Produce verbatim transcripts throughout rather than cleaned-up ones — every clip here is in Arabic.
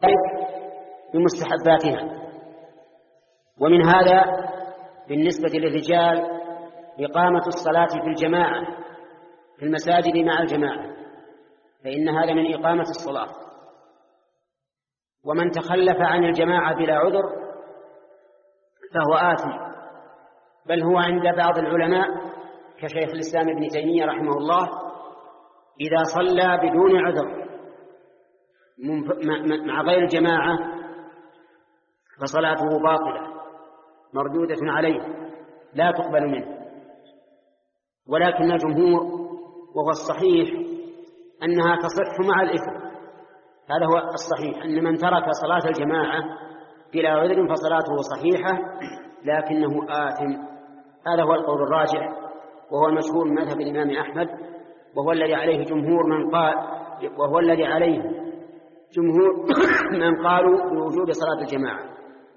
بمستحباتها. ومن هذا بالنسبة للرجال إقامة الصلاة في الجماعة في المساجد مع الجماعة، فإن هذا من إقامة الصلاة. ومن تخلف عن الجماعة بلا عذر فهو آثم، بل هو عند بعض العلماء كشيخ الإسلام ابن تيمية رحمه الله إذا صلى بدون عذر مع غير الجماعة فصلاته باطلة مردودة عليه لا تقبل منه. ولكن الجمهور وهو الصحيح أنها تصح مع الإثم، هذا هو الصحيح، أن من ترك صلاة الجماعة بلا عذر فصلاته صحيحة لكنه آثم. هذا هو القول الراجح وهو المشهور من مذهب الإمام أحمد، وهو الذي عليه جمهور من قال وهو الذي عليه جمهور من قالوا بوجوب صلاة الجماعة.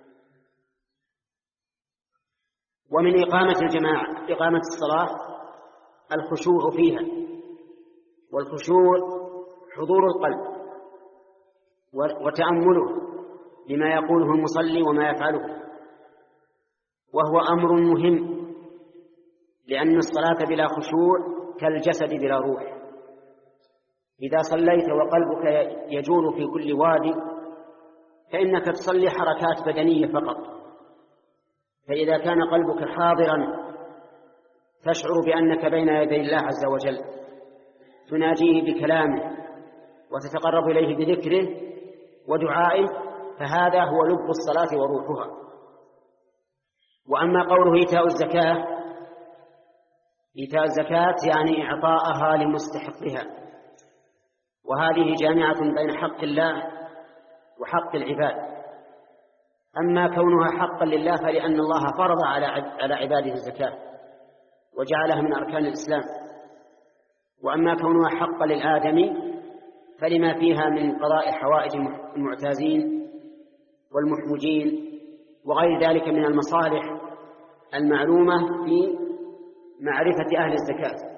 ومن إقامة الجماعة إقامة الصلاة الخشوع فيها، والخشوع حضور القلب وتأمله لما يقوله المصلي وما يفعله، وهو أمر مهم، لأن الصلاة بلا خشوع كالجسد بلا روح. إذا صليت وقلبك يجول في كل وادي فإنك تصلي حركات بدنية فقط، فإذا كان قلبك حاضرا تشعر بأنك بين يدي الله عز وجل تناجيه بكلامه وتتقرب إليه بذكره ودعائه، فهذا هو لب الصلاة وروحها. وأما قوله إيتاء الزكاة، إيتاء الزكاة يعني إعطاءها لمستحقها، وهذه جامعة بين حق الله وحق العباد. أما كونها حقا لله فلأن الله فرض على عباده الزكاة وجعلها من أركان الإسلام، وأما كونها حقا للآدمي فلما فيها من قضاء حوائج المعتازين والمحوجين وغير ذلك من المصالح المعلومة في معرفة أهل الزكاة.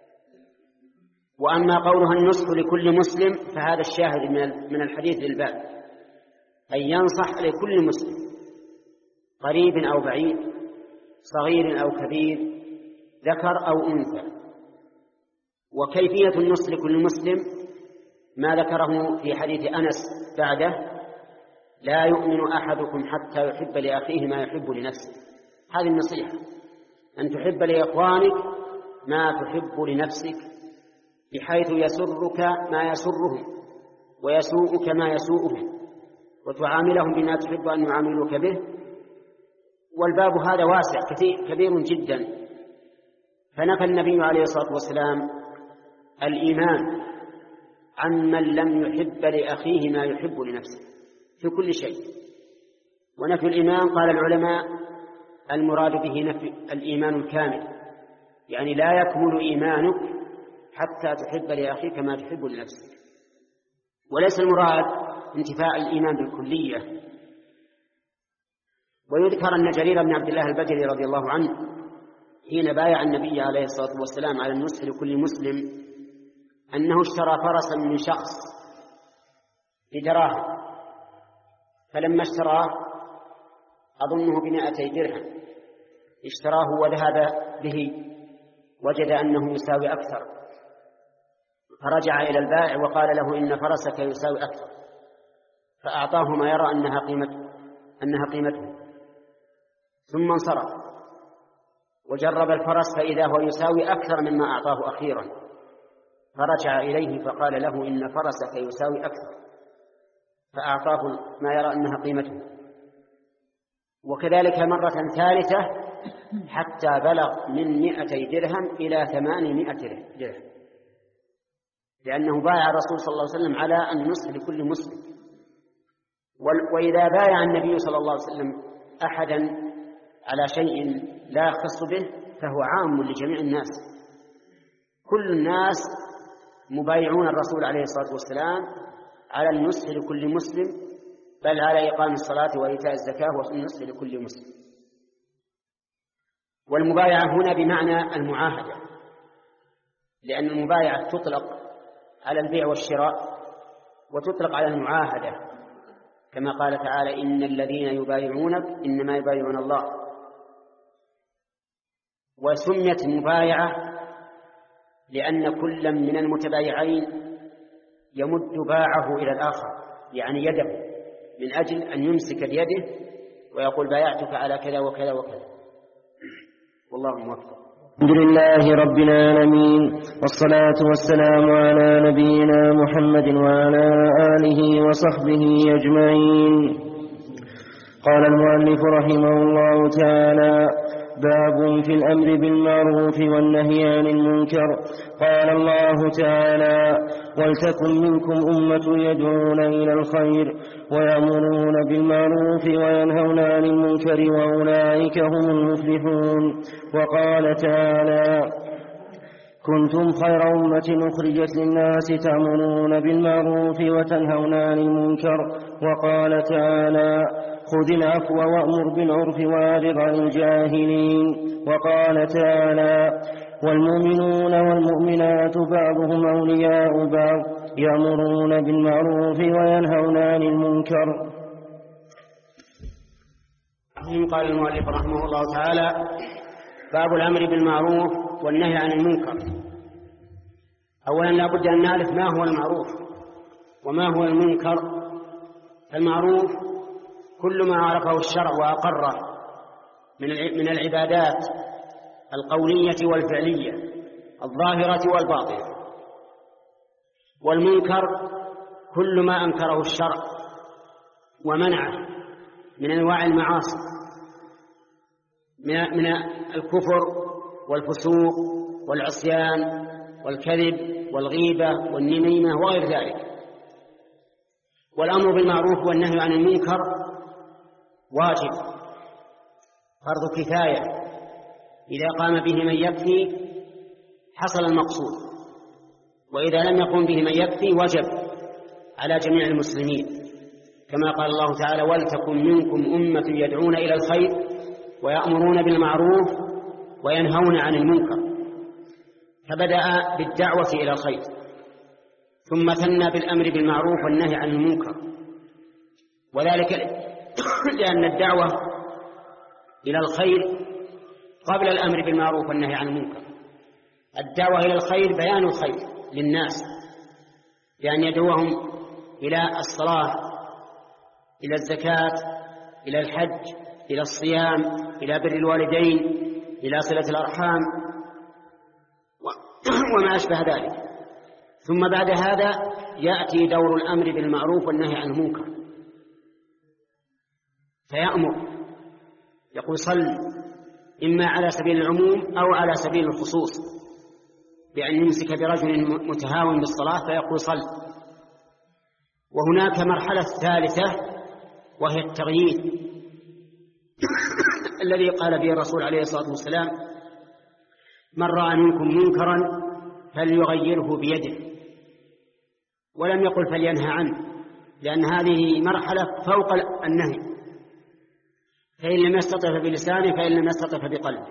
وأما قولها النصح لكل مسلم فهذا الشاهد من الحديث للباب، أن ينصح لكل مسلم قريب أو بعيد، صغير أو كبير، ذكر أو أنثى. وكيفية النصح لكل مسلم ما ذكره في حديث أنس بعده: لا يؤمن أحدكم حتى يحب لأخيه ما يحب لنفسه. هذه النصيحة، أن تحب لإخوانك ما تحب لنفسك، بحيث يسرك ما يسرهم ويسوءك ما يسوءهم، وتعاملهم بما تحب أن يعاملوك به. والباب هذا واسع كثير كبير جدا. فنفى النبي عليه الصلاة والسلام الإيمان عن من لم يحب لأخيه ما يحب لنفسه في كل شيء. ونفي الإيمان قال العلماء المراد به نفي الإيمان الكامل، يعني لا يكمل إيمانك حتى تحب لأخيك ما تحب لنفسك. وليس المراد انتفاء الإيمان بالكلية. ويذكر أن جرير بن عبد الله البجلي رضي الله عنه حين بايع النبي عليه الصلاة والسلام على النصح لكل مسلم أنه اشترى فرسا من شخص بدراهم، فلما اشتراه أظنه بمائتي درهم اشتراه وذهب به وجد أنه يساوي أكثر، فرجع إلى البائع وقال له إن فرسك يساوي أكثر، فأعطاه ما يرى أنها قيمته أنها قيمته ثم انصرف وجرب الفرس فإذا هو يساوي أكثر مما أعطاه أخيرا، فرجع إليه فقال له إن فرسك يساوي أكثر، فأعطاه ما يرى أنها قيمته. وكذلك مرة ثالثة حتى بلغ من مئتي درهم إلى ثمانمائة درهم، لأنه بايع الرسول صلى الله عليه وسلم على النصح لكل مسلم. وإذا بايع النبي صلى الله عليه وسلم أحدا على شيء لا يخص به فهو عام لجميع الناس، كل الناس مبايعون الرسول عليه الصلاة والسلام على النصح لكل مسلم، بل على إقام الصلاة وإيتاء الزكاة والنصح لكل مسلم. والمبايعة هنا بمعنى المعاهدة، لأن المبايعة تطلق على البيع والشراء وتطلق على المعاهدة، كما قال تعالى: إن الذين يبايعونك إنما يبايعون الله. وسميت المبايعة لأن كل من المتبايعين يمد باعه إلى الآخر، يعني يده، من أجل أن يمسك بيده ويقول: بايعتك على كذا وكذا وكذا. والله موفق. الحمد لله رب العالمين، والصلاة والسلام على نبينا محمد وعلى آله وصحبه أجمعين. قال المؤلف رحمه الله تعالى: باب في الأمر بالمعروف والنهي عن المنكر. قال الله تعالى: ولتكن منكم أمة يدعون إلى الخير ويأمرون بالمعروف وينهون عن المنكر وأولئك هم المفلحون. وقال تعالى: كنتم خير أمة أخرجت للناس تأمرون بالمعروف وتنهون عن المنكر. وقال تعالى: خذ العفو وأمر بالعرف وأعرض عن الجاهلين. وقال تعالى: والمؤمنون والمؤمنات بعضهم أولياء بعض يأمرون بالمعروف وينهون عن المنكر. قال المؤلف رحمه الله تعالى: باب الأمر بالمعروف والنهي عن المنكر. أولا لا بد أن نعرف ما هو المعروف وما هو المنكر. المعروف كل ما عرفه الشرع وأقره من العبادات القولية والفعلية الظاهرة والباطنة. والمنكر كل ما أنكره الشرع ومنعه من أنواع المعاصي، من الكفر والفسوق والعصيان والكذب والغيبة والنميمة وغير ذلك. والأمر بالمعروف والنهي عن المنكر واجب، فرض كفاية، إذا قام به من يكفي حصل المقصود، وإذا لم يقم به من يكفي وجب على جميع المسلمين، كما قال الله تعالى: ولتكن منكم أمة يدعون إلى الخير ويأمرون بالمعروف وينهون عن المنكر. فبدأ بالدعوة إلى الخير، ثم ثنى بالأمر بالمعروف والنهي عن المنكر، وذلك لأن الدعوة إلى الخير قبل الأمر بالمعروف والنهي عن المنكر. الدعوة إلى الخير بيان الخير للناس، بأن يدعوهم إلى الصلاة، إلى الزكاة، إلى الحج، إلى الصيام، إلى بر الوالدين، إلى صلة الأرحام وما أشبه ذلك. ثم بعد هذا يأتي دور الأمر بالمعروف والنهي عن المنكر، فيأمر، يقول: صل، إما على سبيل العموم أو على سبيل الخصوص، بأن يمسك برجل متهاون بالصلاة فيقول: صل. وهناك مرحلة ثالثة وهي التغيير الذي قال به الرسول عليه الصلاة والسلام: من رأى منكم منكرا فليغيره بيده، ولم يقل فلينهى عنه، لأن هذه مرحلة فوق النهي، فإن لم يستطع بلسانه فإن لم يستطع بقلبه.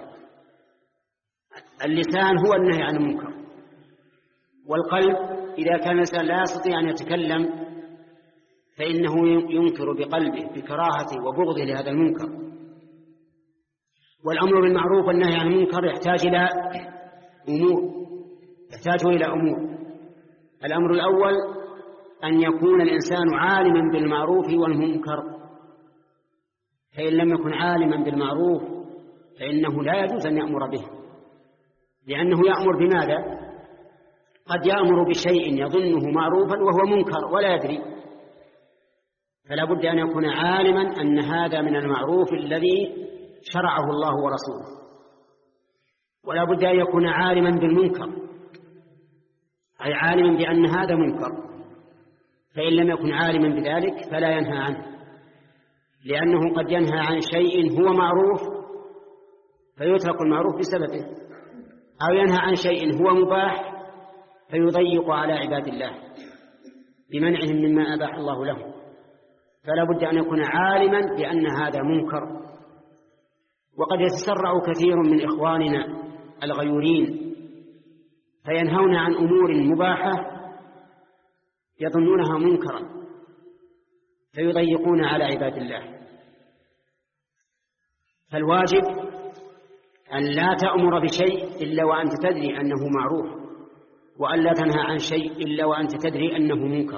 اللسان هو النهي عن المنكر، والقلب إذا كان الإنسان لا يستطيع أن يتكلم فإنه ينكر بقلبه بكراهته وبغضه لهذا المنكر. والأمر بالمعروف والنهي عن المنكر يحتاج إلى أمور يحتاج إلى أمور الأمر الأول أن يكون الإنسان عالما بالمعروف والمنكر، فإن لم يكن عالما بالمعروف فإنه لا يجوز أن يأمر به، لأنه يأمر بماذا؟ قد يأمر بشيء يظنه معروفا وهو منكر ولا يدري، فلا بد أن يكون عالما أن هذا من المعروف الذي شرعه الله ورسوله، ولا بد أن يكون عالما بالمنكر، أي عالما بأن هذا منكر، فإن لم يكن عالما بذلك فلا ينهى عنه، لأنه قد ينهى عن شيء هو معروف فيترك المعروف بسببه، أو ينهى عن شيء هو مباح فيضيق على عباد الله بمنعهم مما أباح الله لهم. فلا بد أن يكون عالما بأن هذا منكر. وقد يتسرع كثير من إخواننا الغيورين فينهون عن أمور مباحة يظنونها منكرا، فيضيقون على عباد الله. فالواجب أن لا تأمر بشيء إلا وأنت تدري أنه معروف، وأن لا تنهى عن شيء إلا وأنت تدري أنه منكر.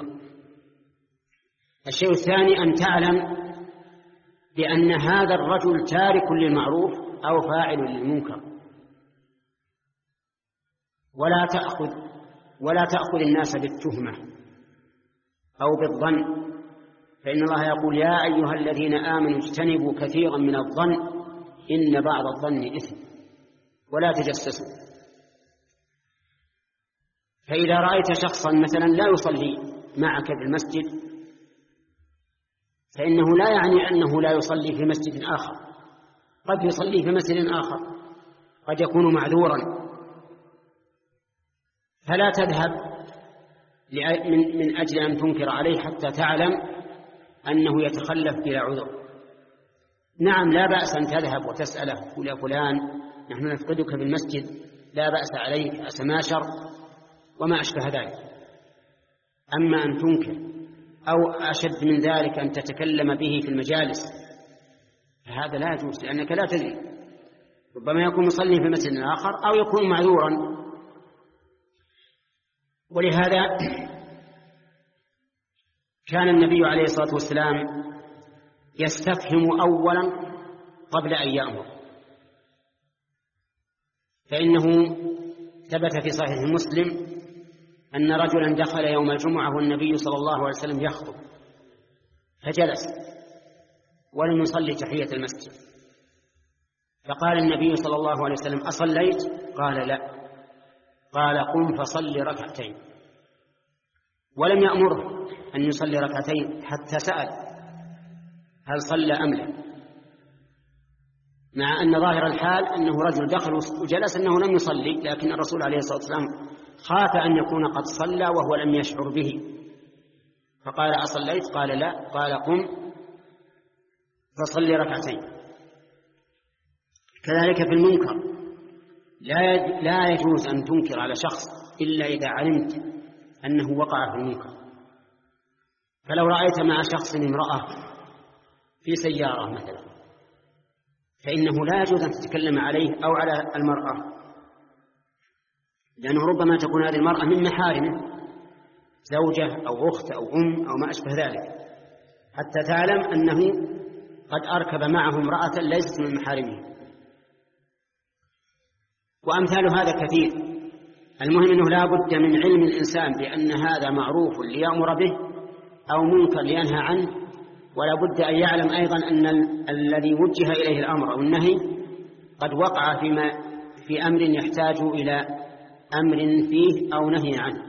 الشيء الثاني أن تعلم بأن هذا الرجل تارك للمعروف أو فاعل للمنكر، ولا تأخذ ولا تأخذ الناس بالتهمة أو بالظن، فإن الله يقول يا أيها الذين آمنوا اجتنبوا كثيرا من الظن إن بعض الظن إثم ولا تجسسوا. فإذا رأيت شخصا مثلا لا يصلي معك في المسجد فإنه لا يعني أنه لا يصلي في مسجد آخر، قد يصلي في مسجد آخر، قد يكون معذورا، فلا تذهب من أجل أن تنكر عليه حتى تعلم أنه يتخلف بلا عذر. نعم لا بأس أن تذهب وتسأله يا فلان نحن نفقدك في المسجد، لا بأس عليك، أتماشر وما أشبه ذلك. أما أن تنكر أو أشد من ذلك أن تتكلم به في المجالس فهذا لا يجوز، لأنك لا تدري، ربما يكون مصلي في مسجد آخر أو يكون معذورا. ولهذا كان النبي عليه الصلاة والسلام يستفهم أولا قبل أن يأمر، فإنه ثبت في صحيح مسلم أن رجلا دخل يوم الجمعة والنبي صلى الله عليه وسلم يخطب فجلس ولم يصلي تحية المسجد، فقال النبي صلى الله عليه وسلم أصليت؟ قال لا. قال قم فصل ركعتين، ولم يأمره أن يصلي ركعتين حتى سأل هل صلى أم لا، مع أن ظاهر الحال أنه رجل دخل وجلس أنه لم يصلي، لكن الرسول عليه الصلاة والسلام خاف أن يكون قد صلى وهو لم يشعر به، فقال أصليت؟ قال لا. قال قم فصلي ركعتين. كذلك في المنكر لا يجوز أن تنكر على شخص إلا إذا علمت أنه وقع في المنكر. فلو رأيت مع شخص امرأة في سيارة مثلا فإنه لا يجوز أن تتكلم عليه أو على المرأة، لأنه ربما تكون هذه المرأة من محارمه، زوجة أو أخت أو أم أو ما أشبه ذلك، حتى تعلم أنه قد أركب معه امرأة ليست من محارمه. وأمثال هذا كثير. المهم أنه لا بد من علم الإنسان بأن هذا معروف ليأمر به أو منكر لينهى عنه، ولا بد أن يعلم أيضا أن ال- الذي وجه إليه الأمر أو النهي قد وقع فيما في أمر يحتاج إلى أمر فيه أو نهي عنه.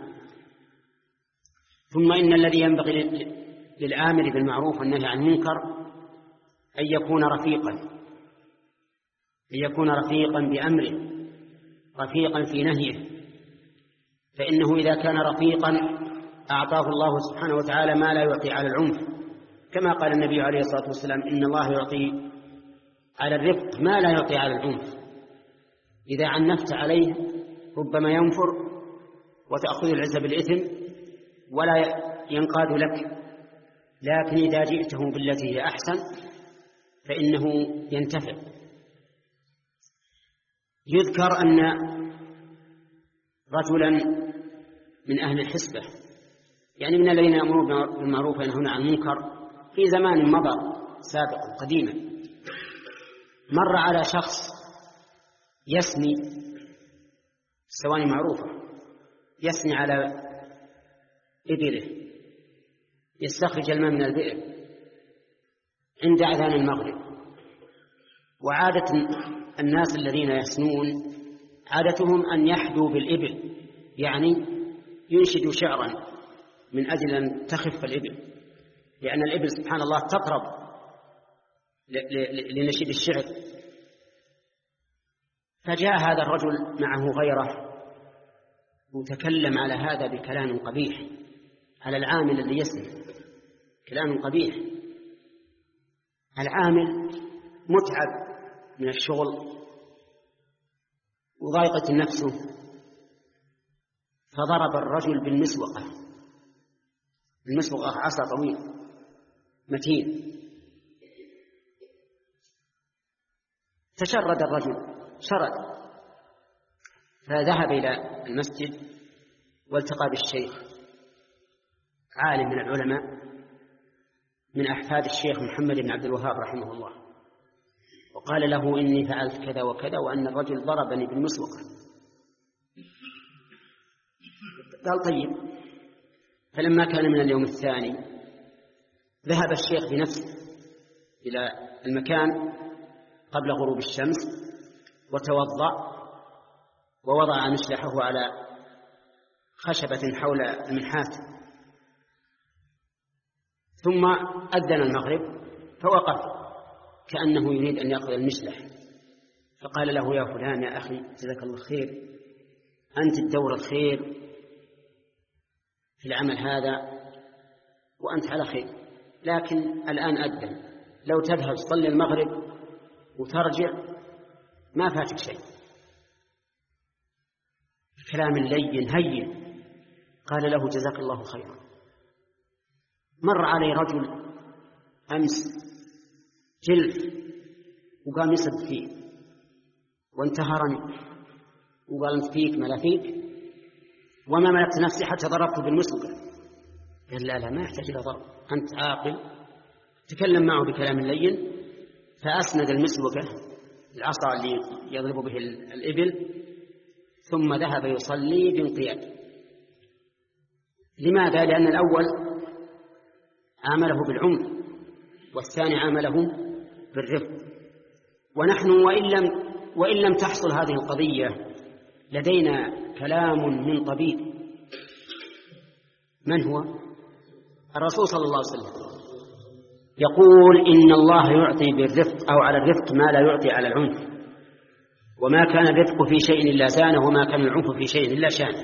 ثم إن الذي ينبغي للآمر بالمعروف والنهي عن المنكر أن يكون رفيقا أن يكون رفيقا بأمره، رفيقا في نهيه، فإنه إذا كان رفيقا أعطاه الله سبحانه وتعالى ما لا يعطي على العنف، كما قال النبي عليه الصلاة والسلام إن الله يعطي على الرفق ما لا يعطي على العنف. إذا عنفت عليه ربما ينفر وتأخذ العزة بالإثم ولا ينقاد لك، لكن إذا جئته بالتي هي أحسن فإنه ينتفع. يذكر أن رجلا من أهل الحسبة، يعني من الذين يأمرون بالمعروف وينهون عن المنكر في زمان مضى سابق قديما، مر على شخص يسني، السواني معروفة، يسني على إبله، يستخرج الماء من البئر عند أذان المغرب. وعادة الناس الذين يسنون عادتهم أن يحدوا بالإبل، يعني ينشدوا شعرا من أجل أن تخف الإبل، لأن الإبل سبحان الله تطرب لنشيد الشعر. فجاء هذا الرجل معه غيره وتكلم على هذا بكلام قبيح، على العامل الذي يسني كلام قبيح. العامل متعب من الشغل وضايقت نفسه، فضرب الرجل بالمسوقة، المسوقة عصا طويل، متين. تشرد الرجل شرد، فذهب إلى المسجد والتقى بالشيخ عالم من العلماء من أحفاد الشيخ محمد بن عبد الوهاب رحمه الله، وقال له إني فعلت كذا وكذا وأن الرجل ضربني بالمسوقة. قال طيب. فلما كان من اليوم الثاني ذهب الشيخ بنفسه إلى المكان قبل غروب الشمس وتوضأ ووضع مشلحه على خشبة حول المنحات، ثم أذن المغرب فوقف كأنه يريد أن يأخذ المشلح، فقال له يا فلان يا أخي جزاك الله خير، أنت الدور الخير في العمل هذا وأنت على خير، لكن الآن أذن، لو تذهب تصلي المغرب وترجع ما فاتك شيء. كلام لين هين. قال له جزاك الله خيرا. مر علي رجل أمس جلف وقام يصد فيه وانتهرني وقال انت فيك ما لا فيك وما ملكت نفسي حتى ضربته بالمسوقة. قال لا لا ما يحتاج إلى ضرب، أنت عاقل. تكلم معه بكلام لين، فأسند المسوقة العصا اللي يضرب به الإبل، ثم ذهب يصلي بانقياد. لماذا؟ لأن الأول عامله بالعنف والثاني عامله بالرفق. ونحن وإن لم, وإن لم تحصل هذه القضية لدينا كلام من طبيب. من هو؟ الرسول صلى الله عليه وسلم يقول إن الله يعطي بالرفق أو على الرفق ما لا يعطي على العنف، وما كان الرفق في شيء إلا زانه وما كان العنف في شيء إلا شانه.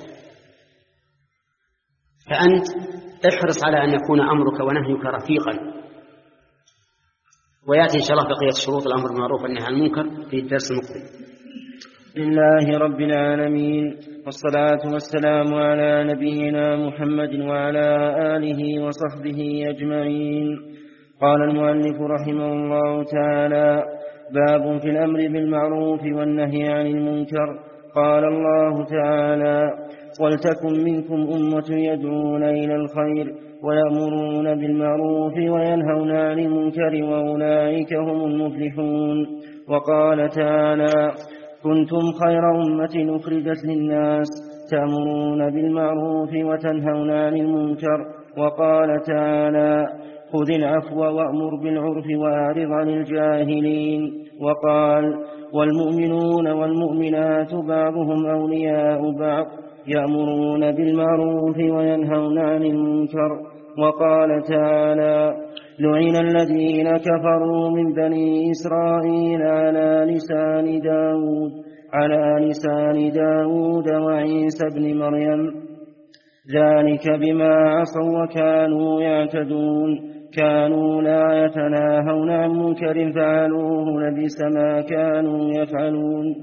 فأنت احرص على أن يكون أمرك ونهيك رفيقا. ويأتي إن شاء الله بقية شروط الأمر بالمعروف والنهي عن المنكر في الدرس المقبل. لله رب العالمين، والصلاة والسلام على نبينا محمد وعلى آله وصحبه أجمعين. قال المؤلف رحمه الله تعالى: باب في الأمر بالمعروف والنهي عن المنكر. قال الله تعالى: ولتكن منكم أمة يدعون إلى الخير ويأمرون بالمعروف وينهون عن المنكر وأولئك هم المفلحون. وقال تعالى: كنتم خير أمة أخرجت للناس تأمرون بالمعروف وتنهون عن المنكر. وقال تعالى: خذ العفو وأمر بالعرف وأعرض عن الجاهلين. وقال: والمؤمنون والمؤمنات بعضهم أولياء بعض يأمرون بالمعروف وينهون عن المنكر. وقال تعالى: لعن الذين كفروا من بني إسرائيل على لسان داود على لسان داود وعيسى بن مريم ذلك بما عصوا وكانوا يعتدون كانوا لا يتناهون عن منكر فعلوه لبئس ما كانوا يفعلون.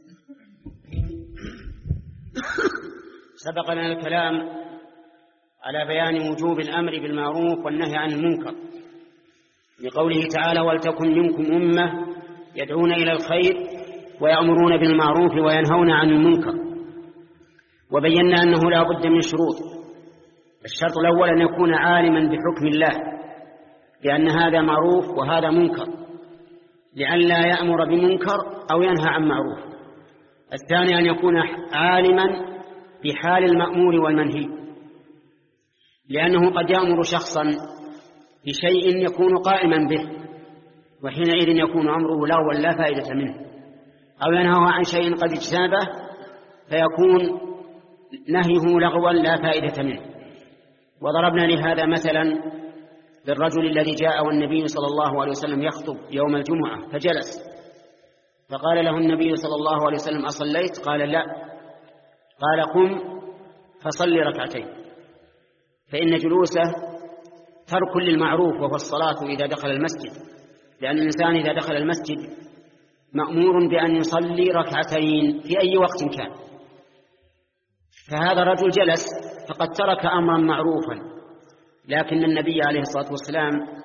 سبقنا الكلام على بيان وجوب الأمر بالمعروف والنهي عن المنكر لقوله تعالى: ولتكن منكم أمة يدعون إلى الخير ويأمرون بالمعروف وينهون عن المنكر. وبينا أنه لا بد من شروط. الشرط الأول أن يكون عالما بحكم الله لأن هذا معروف وهذا منكر، لئلا يأمر بمنكر أو ينهى عن معروف. الثاني أن يكون عالما بحال المأمور والمنهي، لأنه قد يأمر شخصا بشيء يكون قائما به وحينئذ يكون أمره لغوا لا فائدة منه، أو ينهى عن شيء قد اجتنبه فيكون نهيه لغوا لا فائدة منه. وضربنا لهذا مثلا بالرجل الذي جاء والنبي صلى الله عليه وسلم يخطب يوم الجمعة فجلس، فقال له النبي صلى الله عليه وسلم: أصليت؟ قال: لا. قال: قم فصل ركعتين. فإن جلوسه ترك للمعروف وهو الصلاة إذا دخل المسجد، لأن الإنسان إذا دخل المسجد مأمور بأن يصلي ركعتين في أي وقت كان. فهذا الرجل جلس فقد ترك أمرا معروفا، لكن النبي عليه الصلاة والسلام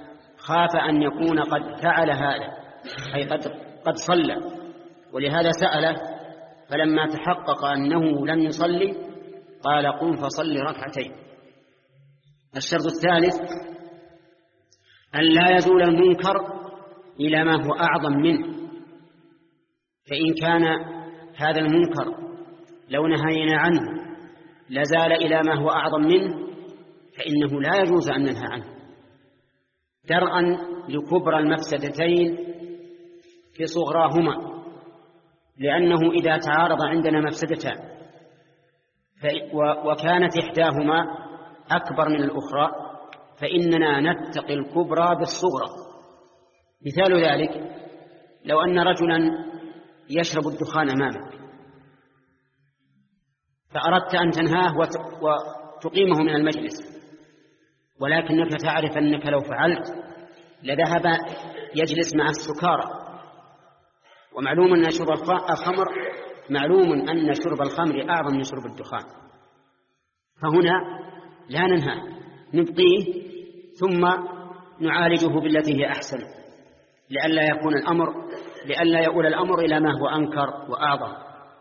خاف أن يكون قد فعل هذا، أي قد, قد صلى، ولهذا سأله، فلما تحقق أنه لم يصلي قال قم فصل ركعتين. الشرط الثالث أن لا يزول المنكر إلى ما هو أعظم منه، فإن كان هذا المنكر لو نهينا عنه لزال إلى ما هو أعظم منه فإنه لا يجوز أن ننهى عنه، درءا لكبرى المفسدتين في صغراهما، لأنه إذا تعارض عندنا مفسدتان وكانت إحداهما أكبر من الأخرى فإننا نتقي الكبرى بالصغرى. مثال ذلك لو أن رجلا يشرب الدخان أمامك فأردت أن تنهاه وتقيمه من المجلس، ولكنك تعرف أنك لو فعلت لذهب يجلس مع السكارى، ومعلوم أن شرب الخمر معلوم أن شرب الخمر أعظم من شرب الدخان، فهنا لا ننهى، نبقيه ثم نعالجه بالتي هي أحسن، لئلا يكون الأمر لئلا يؤول الأمر إلى ما هو أنكر وأعظم.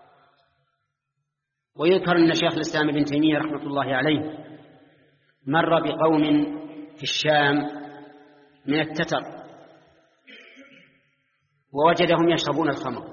ويذكر أن شيخ الإسلام ابن تيمية رحمة الله عليه مر بقوم في الشام من التتر ووجدهم يشربون الخمر،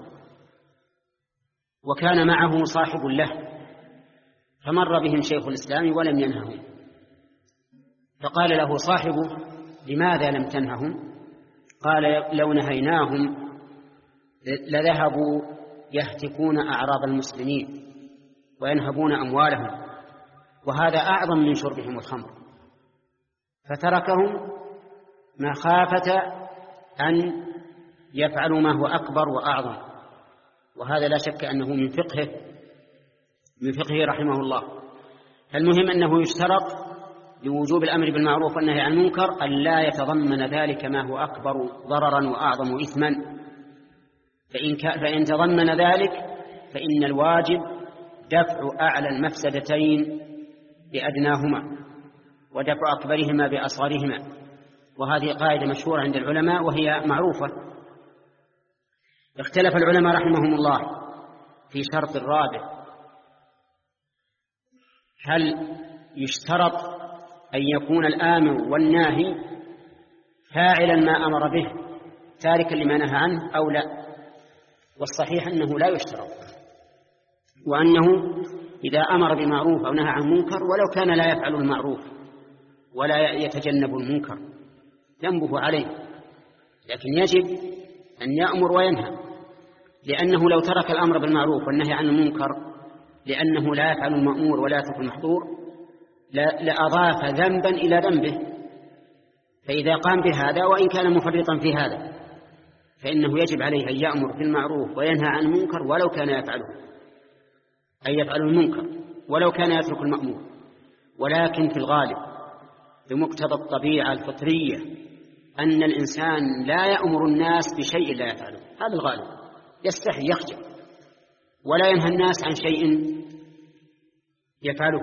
وكان معه صاحب له، فمر بهم شيخ الإسلام ولم ينههم، فقال له صاحبه لماذا لم تنههم؟ قال لو نهيناهم لذهبوا يهتكون أعراض المسلمين وينهبون أموالهم، وهذا أعظم من شربهم الخمر، فتركهم مخافة أن يفعلوا ما هو أكبر وأعظم، وهذا لا شك أنه من فقهه من فقهه رحمه الله. المهم أنه يشترط لوجوب الأمر بالمعروف والنهي عن المنكر أن لا يتضمن ذلك ما هو أكبر ضررا وأعظم إثما، فإن, فإن تضمن ذلك فإن الواجب دفع أعلى المفسدتين بأدناهما ودفع أكبرهما بأصغرهما، وهذه قاعدة مشهورة عند العلماء وهي معروفة. اختلف العلماء رحمهم الله في شرط الرابع، هل يشترط أن يكون الآمر والناهي فاعلا ما أمر به تاركا لما نهى عنه أو لا؟ والصحيح أنه لا يشترط، وأنه إذا أمر بمعروف أو نهى عن منكر ولو كان لا يفعل المعروف ولا يتجنب المنكر ذنبه عليه، لكن يجب أن يأمر وينهى، لأنه لو ترك الأمر بالمعروف والنهي عن المنكر لأنه لا يفعل المأمور ولا يترك المحظور لأضاف ذنبا إلى ذنبه، فإذا قام بهذا وإن كان مفرطا في هذا فإنه يجب عليه أن يأمر بالمعروف وينهى عن المنكر ولو كان يفعله، أي يفعل المنكر ولو كان يترك المأمور. ولكن في الغالب بمقتضى الطبيعة الفطرية أن الإنسان لا يأمر الناس بشيء لا يفعله، هذا الغالب، يستحي يخجل ولا ينهى الناس عن شيء يفعله،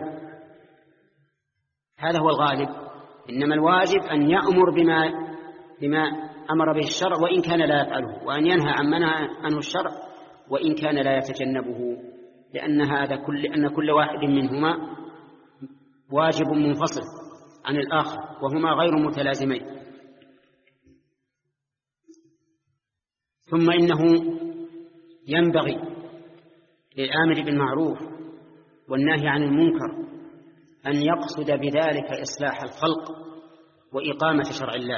هذا هو الغالب. إنما الواجب أن يأمر بما, بما أمر به الشرع وإن كان لا يفعله، وأن ينهى عن منع عنه الشرع وإن كان لا يتجنبه، لأن هذا كل أن كل واحد منهما واجب منفصل عن الآخر وهما غير متلازمين. ثم إنه ينبغي للآمر بالمعروف والنهي عن المنكر أن يقصد بذلك إصلاح الخلق وإقامة شرع الله،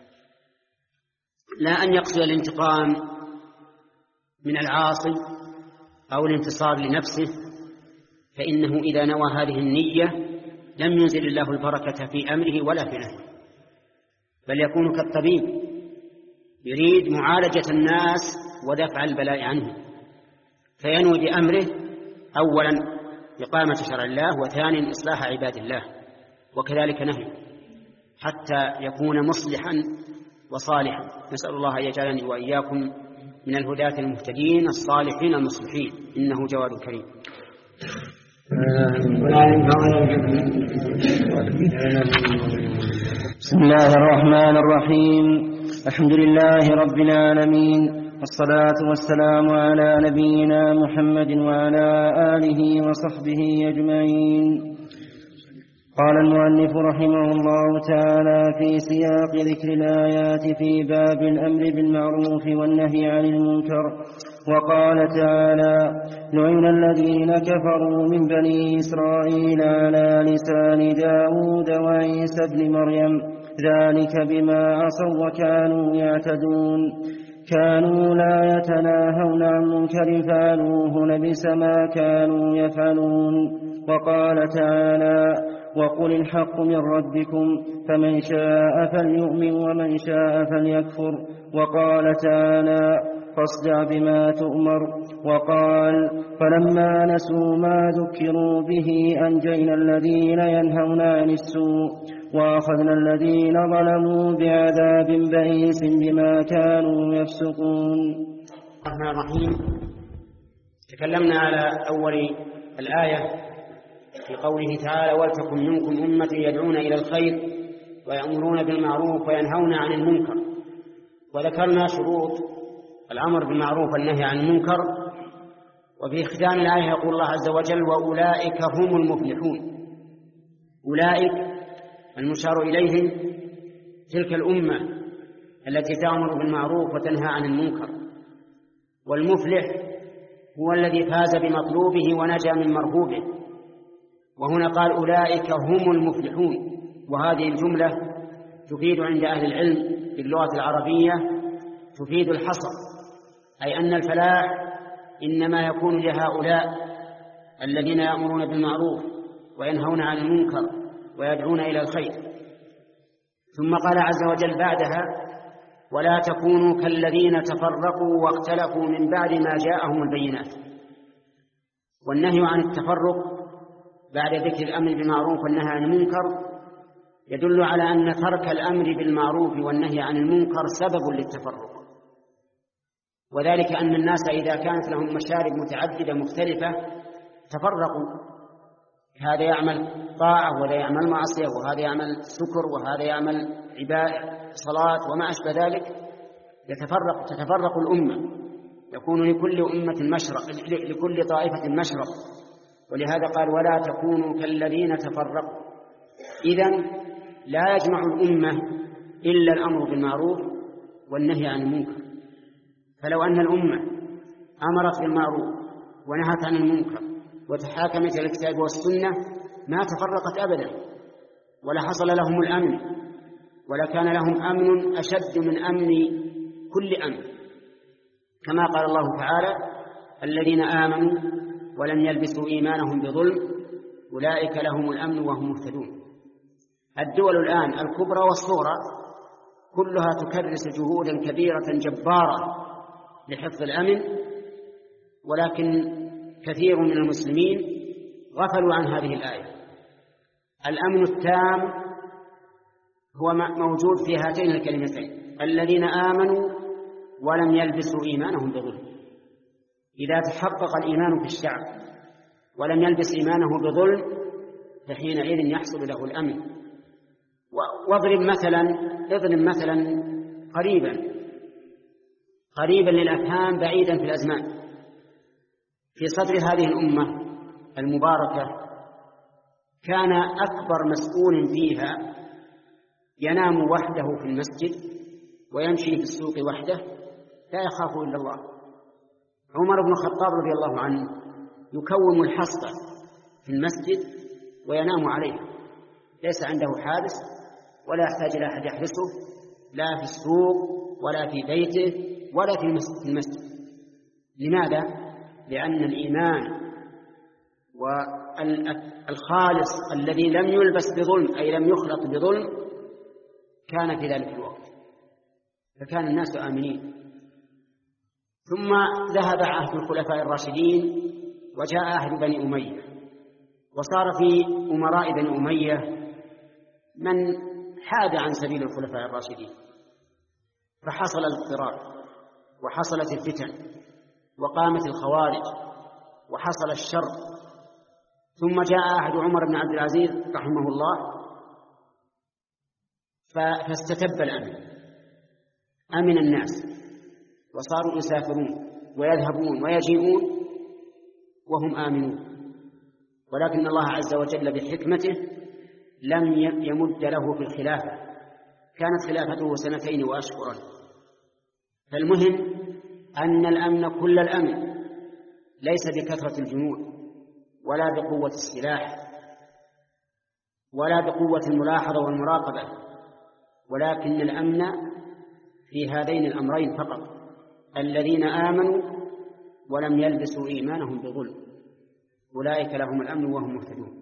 لا أن يقصد الانتقام من العاصي أو الانتصار لنفسه، فإنه إذا نوى هذه النية لم ينزل الله البركة في أمره ولا في نهيه، بل يكون كالطبيب يريد معالجة الناس ودفع البلاء عنه، فينوي بأمره أولا إقامة شرع الله وثانيا إصلاح عباد الله، وكذلك نهيه حتى يكون مصلحا وصالحا. نسأل الله أن يجعلني وإياكم من الهداة المهتدين الصالحين المصلحين، إنه جواد كريم. بسم الله الرحمن الرحيم. الحمد لله رب العالمين، والصلاة والسلام على نبينا محمد وعلى آله وصحبه أجمعين. قال المؤلف رحمه الله تعالى في سياق ذكر الآيات في باب الأمر بالمعروف والنهي عن المنكر، وقال تعالى: لعن الذين كفروا من بني إسرائيل على لسان داود وعيسى ابن مريم، ذلك بما عصوا وكانوا يعتدون، كانوا لا يتناهون عن منكر فعلوه لبئس ما كانوا يفعلون. وقال تعالى: وقل الحق من ربكم فمن شاء فليؤمن ومن شاء فليكفر. وقال تعالى: فاصدع بما تؤمر. وقال: فلما نسوا ما ذكروا به أنجينا الذين ينهون عن السوء وأخذنا الذين ظلموا بعذاب بئيس بما كانوا يفسقون. الرحمن الرحيم. تكلمنا على أول الآية في قوله تعالى: ولتكن منكم أمة يدعون إلى الخير ويأمرون بالمعروف وينهون عن المنكر، وذكرنا شروط الأمر بالمعروف والنهي عن المنكر. وفي ختام الآية يقول الله عز وجل: وأولئك هم المفلحون. أولئك المشار إليهم تلك الأمة التي تأمر بالمعروف وتنهى عن المنكر، والمفلح هو الذي فاز بمطلوبه ونجا من مرهوبه. وهنا قال: أولئك هم المفلحون، وهذه الجملة تفيد عند أهل العلم باللغة العربية تفيد الحصر، أي أن الفلاح إنما يكون لهؤلاء الذين يأمرون بالمعروف وينهون عن المنكر ويدعون إلى الخير. ثم قال عز وجل بعدها: ولا تكونوا كالذين تفرقوا واختلفوا من بعد ما جاءهم البينات. والنهي عن التفرق بعد ذكر الأمر بالمعروف والنهي عن المنكر يدل على أن ترك الأمر بالمعروف والنهي عن المنكر سبب للتفرق، وذلك أن الناس إذا كانت لهم مشارب متعددة مختلفة تفرقوا، هذا يعمل طاعة وهذا يعمل معصية، وهذا يعمل سكر وهذا يعمل عبادة صلاة وما أشبه ذلك، يتفرق تتفرق الأمة، يكون لكل أمة مشرب، لكل طائفة مشرب. ولهذا قال: ولا تكونوا كالذين تفرقوا. إذن لا يجمع الأمة إلا الأمر بالمعروف والنهي عن المنكر. فلو أن الأمة أمرت بالمعروف ونهت عن المنكر وتحاكمت إلى الكتاب والسنة ما تفرقت أبدا، ولا حصل لهم الأمن، ولا كان لهم أمن أشد من أمن كل أمن، كما قال الله تعالى: الذين آمنوا ولم يلبسوا إيمانهم بظلم أولئك لهم الأمن وهم مهتدون. الدول الآن الكبرى والصغرى كلها تكرس جهودا كبيرة جبارة لحفظ الأمن، ولكن كثير من المسلمين غفلوا عن هذه الآية. الأمن التام هو موجود في هاتين الكلمتين: الذين آمنوا ولم يلبسوا إيمانهم بظلم. إذا تحقق الإيمان في الشعب ولم يلبس إيمانه بظلم فحينئذ يحصل له الأمن. واضرب مثلا اضرب مثلا قريبا قريبا للأفهام بعيدا في الأزمان. في صدر هذه الأمة المباركة كان أكبر مسؤول فيها ينام وحده في المسجد ويمشي في السوق وحده لا يخاف إلا الله. عمر بن الخطاب رضي الله عنه يكوم الحصبة في المسجد وينام عليها، ليس عنده حارس ولا يحتاج إلى أحد يحرسه، لا في السوق ولا في بيته ولا في المسجد. لماذا؟ لأن الإيمان والخالص الذي لم يلبس بظلم أي لم يخلط بظلم كان في ذلك الوقت، فكان الناس آمنين. ثم ذهب عهد الخلفاء الراشدين وجاء عهد بني أمية، وصار في أمراء بني أمية من حاد عن سبيل الخلفاء الراشدين، فحصل الاضطراب وحصلت الفتن وقامت الخوارج وحصل الشر. ثم جاء عهد عمر بن عبد العزيز رحمه الله فاستتب الأمن، أمن الناس وصاروا يسافرون ويذهبون ويجيئون وهم آمنون، ولكن الله عز وجل بحكمته لم يمد له في الخلافة، كانت خلافته سنتين وأشهرا. فالمهم أن الأمن كل الأمن ليس بكثرة الجنود ولا بقوة السلاح ولا بقوة الملاحظة والمراقبة، ولكن الأمن في هذين الأمرين فقط: الذين آمنوا ولم يلبسوا إيمانهم بظلم أولئك لهم الأمن وهم مهتدون.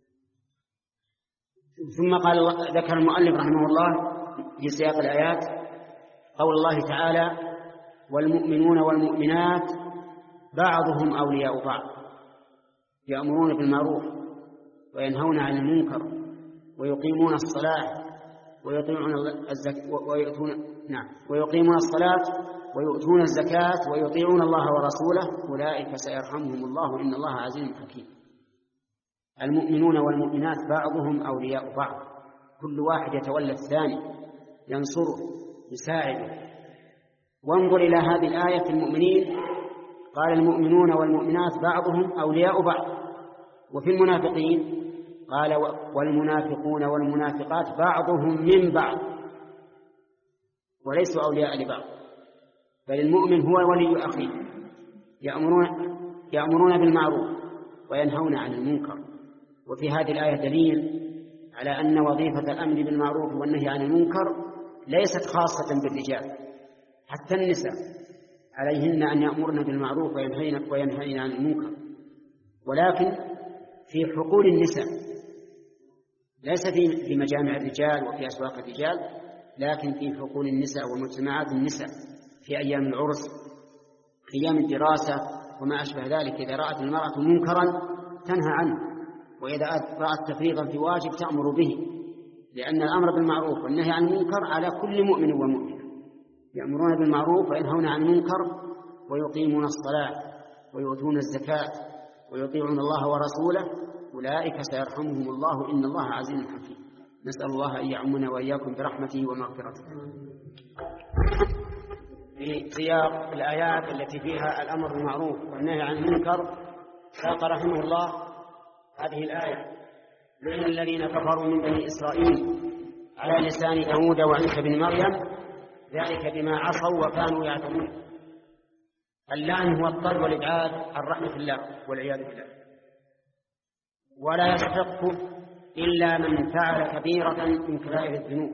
ثم قال ذكر المؤلف رحمه الله في سياق الآيات قول الله تعالى: والمؤمنون والمؤمنات بعضهم أولياء بعض يأمرون بالمعروف وينهون عن المنكر ويقيمون الصلاة ويطيعون الزكاة ويؤتون نعم ويقيمون الصلاة ويؤتون الزكاة ويطيعون الله ورسوله أولئك سيرحمهم الله إن الله عزيز حكيم. المؤمنون والمؤمنات بعضهم أولياء بعض، كل واحد يتولى الثاني، ينصره يساعده. وانظر إلى هذه الآية في المؤمنين، قال المؤمنون والمؤمنات بعضهم أولياء بعض، وفي المنافقين قال والمنافقون والمنافقات بعضهم من بعض وليسوا أولياء لبعض، بل المؤمن هو ولي أخيه، يأمرون, يأمرون بالمعروف وينهون عن المنكر. وفي هذه الآية دليل على أن وظيفة الأمر بالمعروف والنهي عن المنكر ليست خاصة بالرجال، حتى النساء عليهن أن يأمرن بالمعروف وينهين, وينهين عن المنكر، ولكن في حقول النساء، ليس في مجامع الرجال وفي أسواق الرجال، لكن في حقول النساء ومجتمعات النساء في أيام العرس، في أيام الدراسة وما أشبه ذلك. إذا رأت المرأة منكرا تنهى عنه، وإذا رأت تفريطا في واجب تأمر به، لأن الأمر بالمعروف والنهي عن المنكر على كل مؤمن ومؤمنة. يأمرون بالمعروف وينهون عن المنكر ويقيمون الصلاة ويؤتون الزكاة ويطيعون الله ورسوله أولئك سيرحمهم الله إن الله عزيز حكيم. نسأل الله أن يعمنا وإياكم برحمته ومغفرته. في سياق الآيات التي فيها الأمر بالمعروف والنهي عن المنكر ساق رحمه الله هذه الآية: لعن الذين كفروا من بني إسرائيل على لسان داود وعيسى بن مريم ذلك بما عصوا وكانوا يعتدون. اللعن هو الطرد والإبعاد عن رحمة الله والعياذ بالله، ولا يستحق إلا من فعل كبيرة من كبائر الذنوب.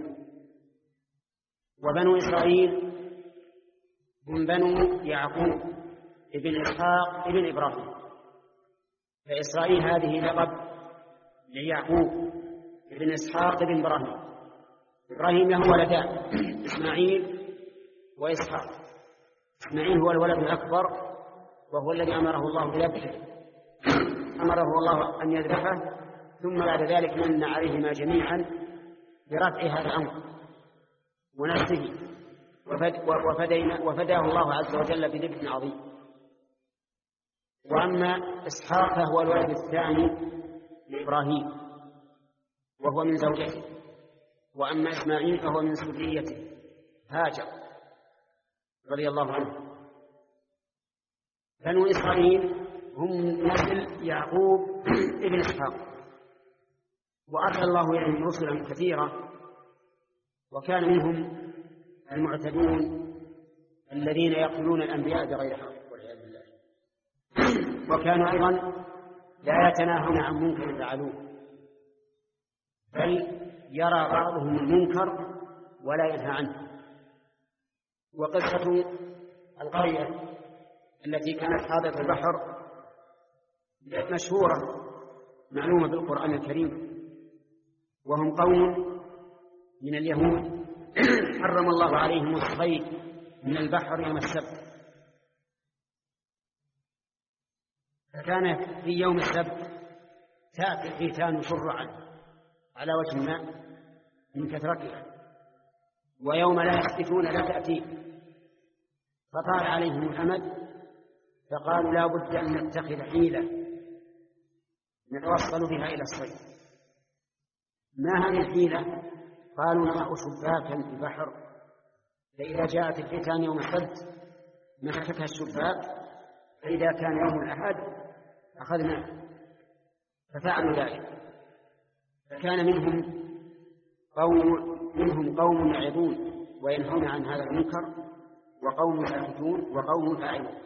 وبنو إسرائيل هم بنو يعقوب ابن إسحاق ابن إبراهيم، فإسرائيل هذه لقب ليعقوب ابن إسحاق ابن إبراهيم. إبراهيم له ولدان إسماعيل وإسحاق. إسماعيل هو الولد الأكبر وهو الذي أمره الله بذبحه، أمره الله أن يذبحه، ثم بعد ذلك من عليهما جميعا برفع هذا الأمر ونفسه، وفداه الله عز وجل بذبح عظيم. وأما إسحاق فهو الولد الثاني لإبراهيم وهو من زوجته، وأما إسماعيل فهو من ذريته هاجر رضي الله عنه. بنو إسرائيل هم نسل يعقوب ابن إسحاق، وأرسل الله إليهم رسلا كثيرة، وكان منهم المعتدون الذين يقتلون الأنبياء بغير حق والعياذ بالله، وكانوا أيضا لا يتناهون عن منكر فعلوه، بل يرى بعضهم المنكر ولا ينهى عنه. وقصة القرية التي كانت حاضرة البحر مشهورة معلومة بالقرآن الكريم، وهم قوم من اليهود حرم الله عليهم الصيد من البحر يوم السبت، فكان في يوم السبت تأتي الحيتان شرعا على وجه الماء من كثرتها، ويوم لا يسبتون لا تأتي، فطال عليهم الأمد فقالوا لا بد أن نتخذ حيلة نتوصل بها إلى الصيد. ما هذه الحيلة؟ قالوا نضع شباكا في البحر فإذا جاءت الفتن يوم السبت مسكتها الشباك، فإذا كان يوم الأحد أخذنا، ففعلوا ذلك. فكان منهم قوم منهم قوم يعظون وينهون عن هذا المنكر، وقوم ساكتون وقوم فاعلون،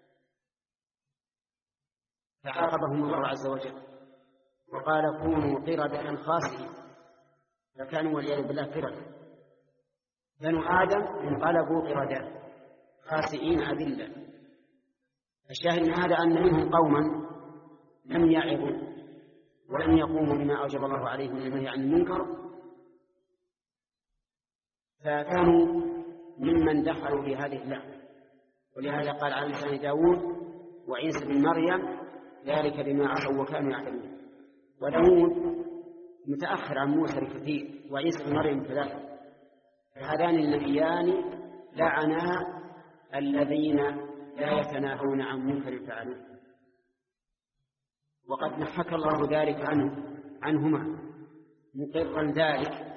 فعاقبهم الله عز وجل وقال كونوا قردة خاسئين، فكانوا والعياذ بالله قردة. بنو آدم انقلبوا قردة خاسئين أذلة. الشاهد من هذا أن منهم قوما لم يعظوا ولم يقوموا بما أوجب الله عليهم من النهي عن المنكر، فكانوا ممن دخلوا في هذه اللعنة. ولهذا قال على لسان داود وعيسى بن مريم ذلك بما عصوا وكانوا يعتدون. وداود متأخر عن موسى بكثير، وعيسى بن مريم كذلك. هذان النبيان لعنا الذين لا يتناهون عن منكر فعلوه، وقد حكى الله ذلك عنه عنهما مقرا ذلك،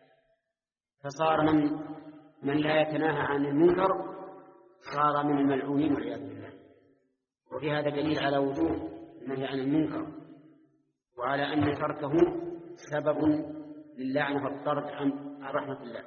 فصار من من لا يتناهى عن المنكر صار من الملعونين والعياذ بالله. وفي هذا دليل على وجوب النهي عن المنكر، وعلى أن تركه سبب للعنة والطرد عن رحمة الله.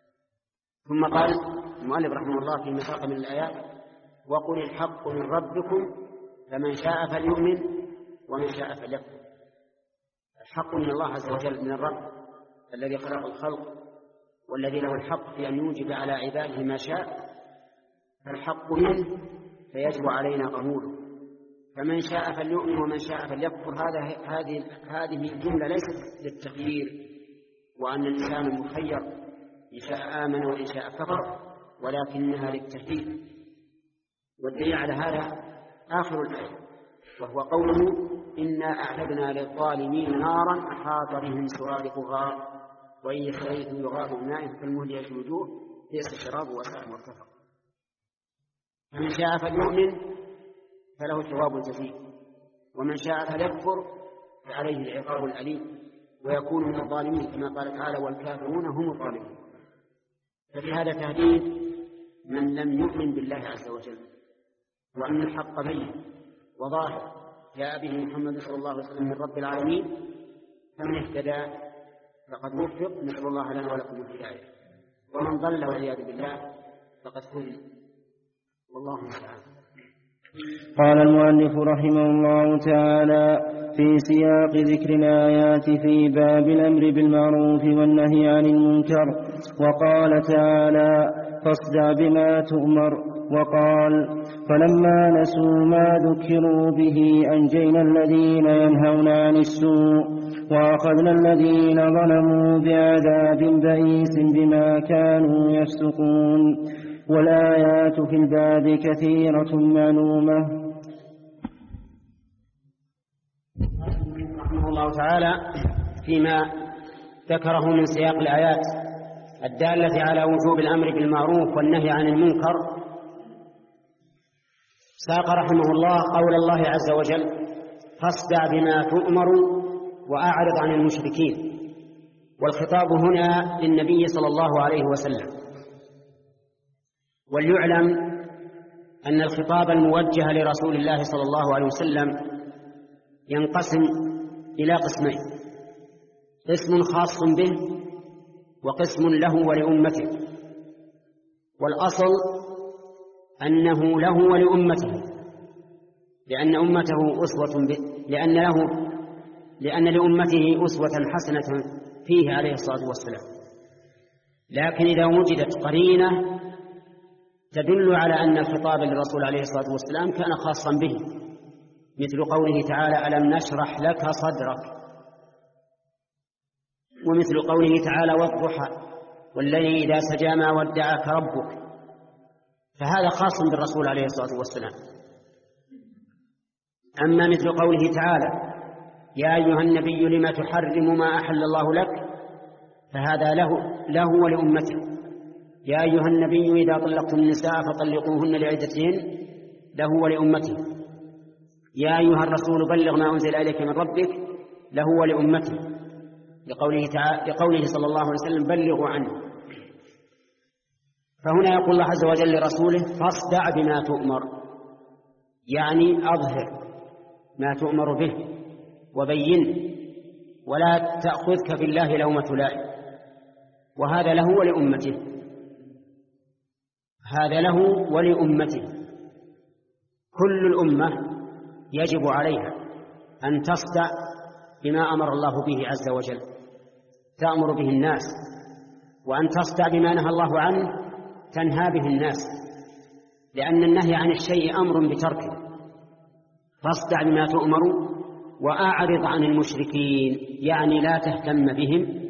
ثم قال المؤلف رحمه الله في مساق من الآيات وقل الحق من ربكم فمن شاء فليؤمن ومن شاء فليكفر. الحق من الله عز وجل من الرب الذي خلق الخلق والذي له الحق في أن يوجب على عباده ما شاء، فالحق منه فيجب علينا قبوله. فمن شاء فليؤمن ومن شاء فليكفر، هذا هذه هذه الجملة ليست للتخيير وأن الإنسان مخير إن شاء آمن وإن شاء كفر، ولكنها للتهديد. والدليل على هذا آخر الآية وهو قوله إنا أعتدنا للظالمين نارا أحاط بهم سرادقها وإن يستغيثوا يغاثوا بماء كالمهل يشوي الوجوه بئس الشراب وساء مرتفق. فمن شاء فليؤمن فله ثواب جزيل، ومن شاء فليكفر فعليه العقاب الأليم ويكون من الظالمين كما قال تعالى والكافرون هم الظالمون. ففي هذا تهديد من لم يؤمن بالله عز وجل، وأن الحق بين وظاهر جاء به محمد صلى الله عليه وسلم من رب العالمين، فمن اهتدى فقد وفق، نسأل الله لنا ولكم الهداية، ومن ضل والعياذ بالله فقد خذل، والله المستعان. قال المؤلف رحمه الله تعالى في سياق ذكر الآيات في باب الأمر بالمعروف والنهي عن المنكر، وقال تعالى فاصدع بما تؤمر، وقال فلما نسوا ما ذكروا به أنجينا الذين ينهون عن السوء وأخذنا الذين ظلموا بعذاب بئيس بما كانوا يفسقون. والآيات في الباب كثيرة معلومة. رحمه الله تعالى فيما ذكره من سياق الآيات الدالة على وجوب الأمر بالمعروف والنهي عن المنكر، ساق رحمه الله قول الله عز وجل فاصدع بما تؤمر وأعرض عن المشركين، والخطاب هنا للنبي صلى الله عليه وسلم. وليعلم أن الخطاب الموجه لرسول الله صلى الله عليه وسلم ينقسم إلى قسمين: قسم خاص به وقسم له ولأمته. والأصل أنه له ولأمته، لأن أمته أسوة به، لأن له لأن لأمته أسوة حسنة فيه عليه الصلاة والسلام. لكن إذا وجدت قرينة تدل على أن الخطاب للرسول عليه الصلاة والسلام كان خاصا به، مثل قوله تعالى ألم نشرح لك صدرك، ومثل قوله تعالى والضحى والليل إذا سجى ما ودعك ربك، فهذا خاص بالرسول عليه الصلاة والسلام. أما مثل قوله تعالى يا أيها النبي لما تحرم ما أحل الله لك، فهذا له, له ولأمته. يا أيها النبي إذا طلقتم النساء فطلقوهن لعدتهن، له ولأمته. يا أيها الرسول بلغ ما أنزل إليك من ربك، له ولأمته. لقوله تعالى لقوله صلى الله عليه وسلم بلغوا عنه. فهنا يقول الله عز وجل لرسوله فاصدع بما تؤمر، يعني أظهر ما تؤمر به وبينه، ولا تأخذك في الله لومة لائم. وهذا له ولأمته، هذا له ولأمته. كل الأمة يجب عليها أن تصدع بما أمر الله به عز وجل، تأمر به الناس، وأن تصدع بما نهى الله عنه تنهى به الناس، لأن النهي عن الشيء أمر بتركه. فاصدع بما تؤمر وأعرض عن المشركين، يعني لا تهتم بهم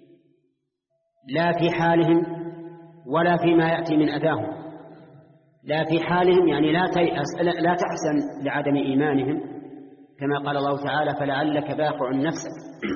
لا في حالهم ولا فيما يأتي من أذاهم. لا في حالهم يعني لا تيأس، لا تحزن لعدم إيمانهم، كما قال الله تعالى فلعلك باخع نفسك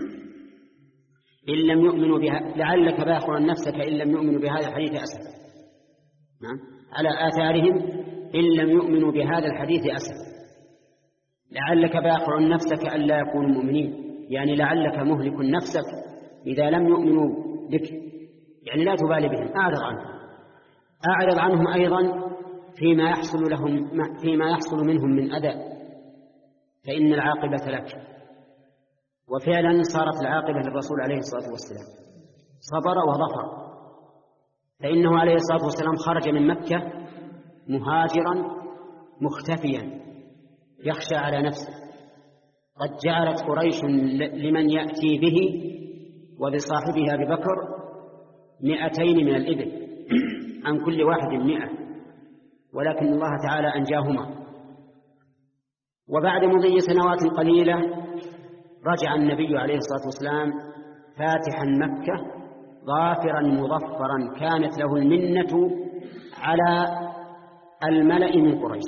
إن لم يؤمنوا بها لعلك باخع نفسك إن لم يؤمنوا بهذا الحديث أسفا. نعم، على آثارهم إن لم يؤمنوا بهذا الحديث أسفا. لعلك باخع نفسك ألا يكونوا مؤمنين، يعني لعلك مهلك نفسك إذا لم يؤمنوا بك، يعني لا تبالي بهم، أعرض عنهم. أعرض عنهم أيضا فيما يحصل لهم فيما يحصل منهم من أذى، فإن العاقبة لك. وفعلا صارت العاقبة للرسول عليه الصلاة والسلام، صبر وظفر، فإنه عليه الصلاة والسلام خرج من مكة مهاجرا مختفيا يخشى على نفسه. قد جعلت قريش لمن يأتي به وبصاحبه أبي بكر مئتين من الإبل عن كل واحد مئة، ولكن الله تعالى أنجاهما. وبعد مضي سنوات قليلة رجع النبي عليه الصلاة والسلام فاتحا مكة ظافرا مظفرا، كانت له المنة على الملأ من قريش،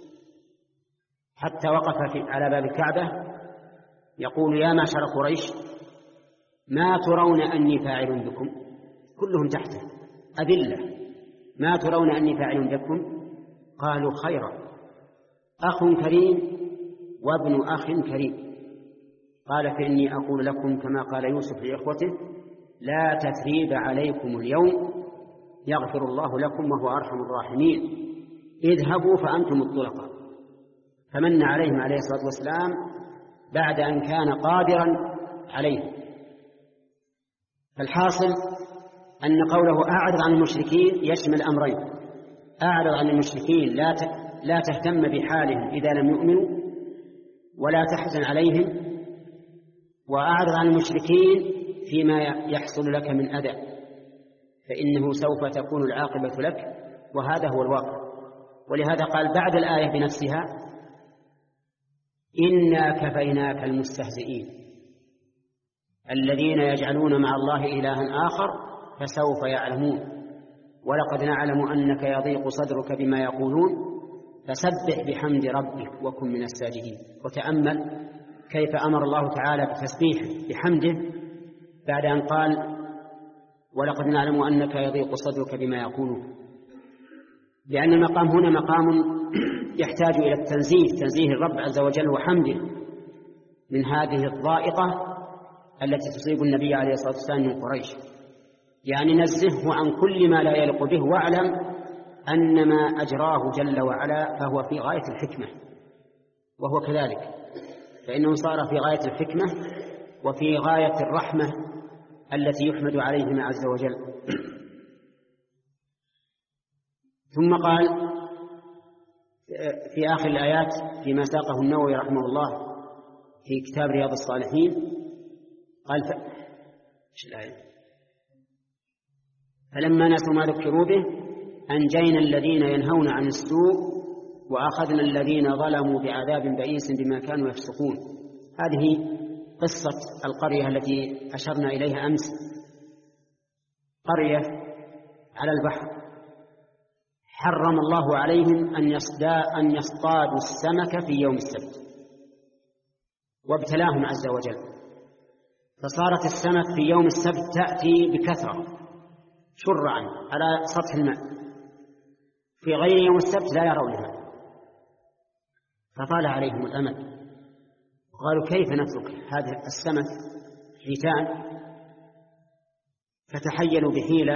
حتى وقف على باب الكعبة يقول يا معشر قريش ما ترون أني فاعل بكم؟ كلهم تحته أذلة، ما ترون أني فاعل بكم؟ قالوا خيرا، أخ كريم وابن أخ كريم. قال فإني أقول لكم كما قال يوسف لإخوته لا تثريب عليكم اليوم يغفر الله لكم وهو أرحم الراحمين، اذهبوا فأنتم الطلقاء. فمن عليهم عليه الصلاة والسلام بعد أن كان قادرا عليهم. فالحاصل أن قوله أعرض عن المشركين يشمل أمرين: أعرض عن المشركين لا لا تهتم بحالهم إذا لم يؤمنوا ولا تحزن عليهم، وأعرض عن المشركين فيما يحصل لك من أذى، فإنه سوف تكون العاقبة لك، وهذا هو الواقع. ولهذا قال بعد الآية بنفسها إنا كفيناك المستهزئين الذين يجعلون مع الله إلها آخر فسوف يعلمون ولقد نعلم أنك يضيق صدرك بما يقولون فسبح بحمد ربك وكن من الساجدين. وتأمل كيف أمر الله تعالى بتسبيحه بحمده بعد أن قال ولقد نعلم أنك يضيق صدرك بما يقولون، لأن المقام هنا مقام يحتاج إلى التنزيه، تنزيه الرب عز وجل وحمده من هذه الضائقة التي تصيب النبي عليه الصلاة والسلام من قريش، يعني نزهه عن كل ما لا يليق به، واعلم أن ما أجراه جل وعلا فهو في غاية الحكمة، وهو كذلك، فإنه صار في غاية الحكمة وفي غاية الرحمة التي يحمد عليهما عز وجل. ثم قال في آخر الآيات فيما ساقه النووي رحمه الله في كتاب رياض الصالحين قال ف... إيش الآية؟ فلما نسوا ما ذكروا به أنجينا الذين ينهون عن السوء وأخذنا الذين ظلموا بعذاب بئيس بما كانوا يفسقون. هذه قصة القرية التي أشرنا إليها أمس، قرية على البحر حرم الله عليهم أن أن يصطادوا السمك في يوم السبت، وابتلاهم عز وجل، فصارت السمك في يوم السبت تأتي بكثرة شرعا على سطح الماء، في غير يوم السبت لا يرونها، فطال عليهم الأمل، قالوا كيف نترك هذا السمك حيتان فتحيلوا بحيلة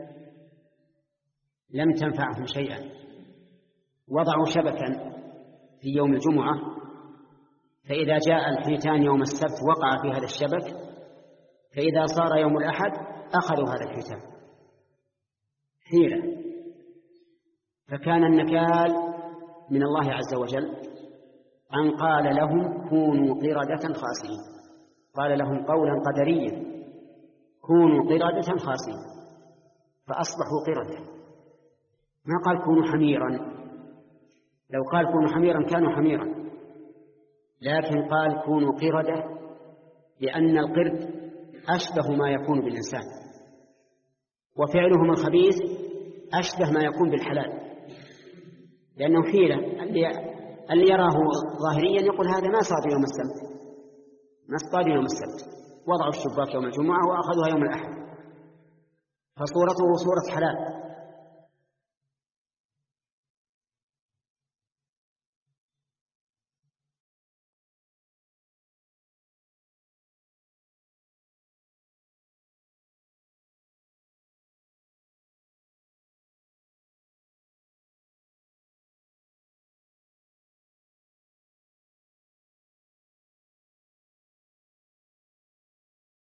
لم تنفعهم شيئا، وضعوا شبكا في يوم الجمعة، فإذا جاء الحيتان يوم السبت وقع في هذا الشبك، فإذا صار يوم الأحد أخذوا هذا الحيتان. حيلة. فكان النكال من الله عز وجل أن قال لهم كونوا قردة خاسئين، قال لهم قولا قدريا كونوا قردة خاسئين، فأصبحوا قردة. ما قال كونوا حميرا، لو قال كونوا حميرا كانوا حميرا، لكن قال كونوا قردة، لأن القرد أشبه ما يكون بالإنسان، وفعلهم الخبيث أشبه ما يكون بالحلال، لأنه حيلة. اللي يراه ظاهريا يقول هذا ما صاد يوم السبت، ما اصطاد يوم السبت، وضعوا الشباك يوم الجمعة وأخذوها يوم الأحد، فصورته صورة حلال.